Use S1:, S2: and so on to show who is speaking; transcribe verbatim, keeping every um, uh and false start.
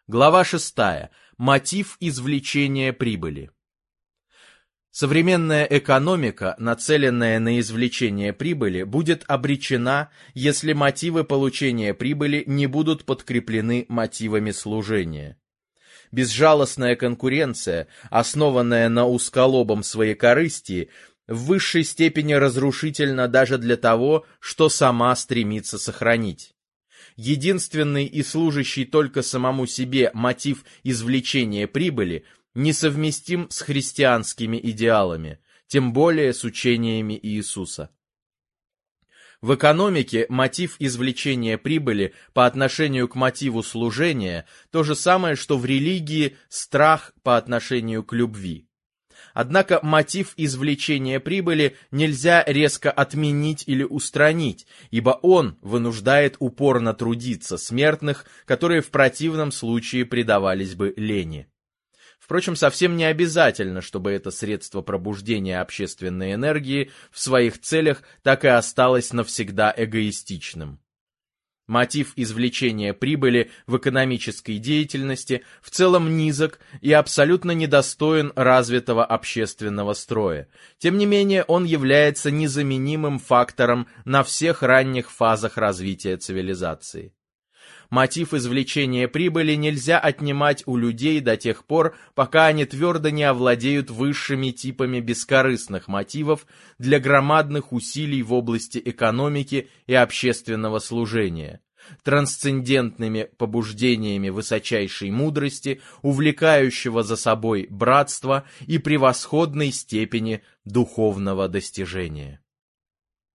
S1: Глава шестая. Мотив извлечения прибыли. Современная экономика, нацеленная на извлечение прибыли, будет обречена, если мотивы получения прибыли не будут подкреплены мотивами служения. Безжалостная конкуренция, основанная на узколобом своекорыстии, в высшей степени разрушительна даже для того, что сама стремится сохранить. Единственный и служащий только самому себе мотив извлечения прибыли несовместим с христианскими идеалами, тем более с учениями Иисуса. В экономике мотив извлечения прибыли по отношению к мотиву служения то же самое, что в религии страх по отношению к любви. Однако мотив извлечения прибыли нельзя резко отменить или устранить, ибо он вынуждает упорно трудиться смертных, которые в противном случае предавались бы лени. Впрочем, совсем не обязательно, чтобы это средство пробуждения общественной энергии в своих целях так и осталось навсегда эгоистичным. Мотив извлечения прибыли в экономической деятельности в целом низок и абсолютно недостоин развитого общественного строя. Тем не менее, он является незаменимым фактором на всех ранних фазах развития цивилизации. Мотив извлечения прибыли нельзя отнимать у людей до тех пор, пока они твердо не овладеют высшими типами бескорыстных мотивов для громадных усилий в области экономики и общественного служения, трансцендентными побуждениями высочайшей мудрости, увлекающего за собой братства и превосходной степени духовного достижения.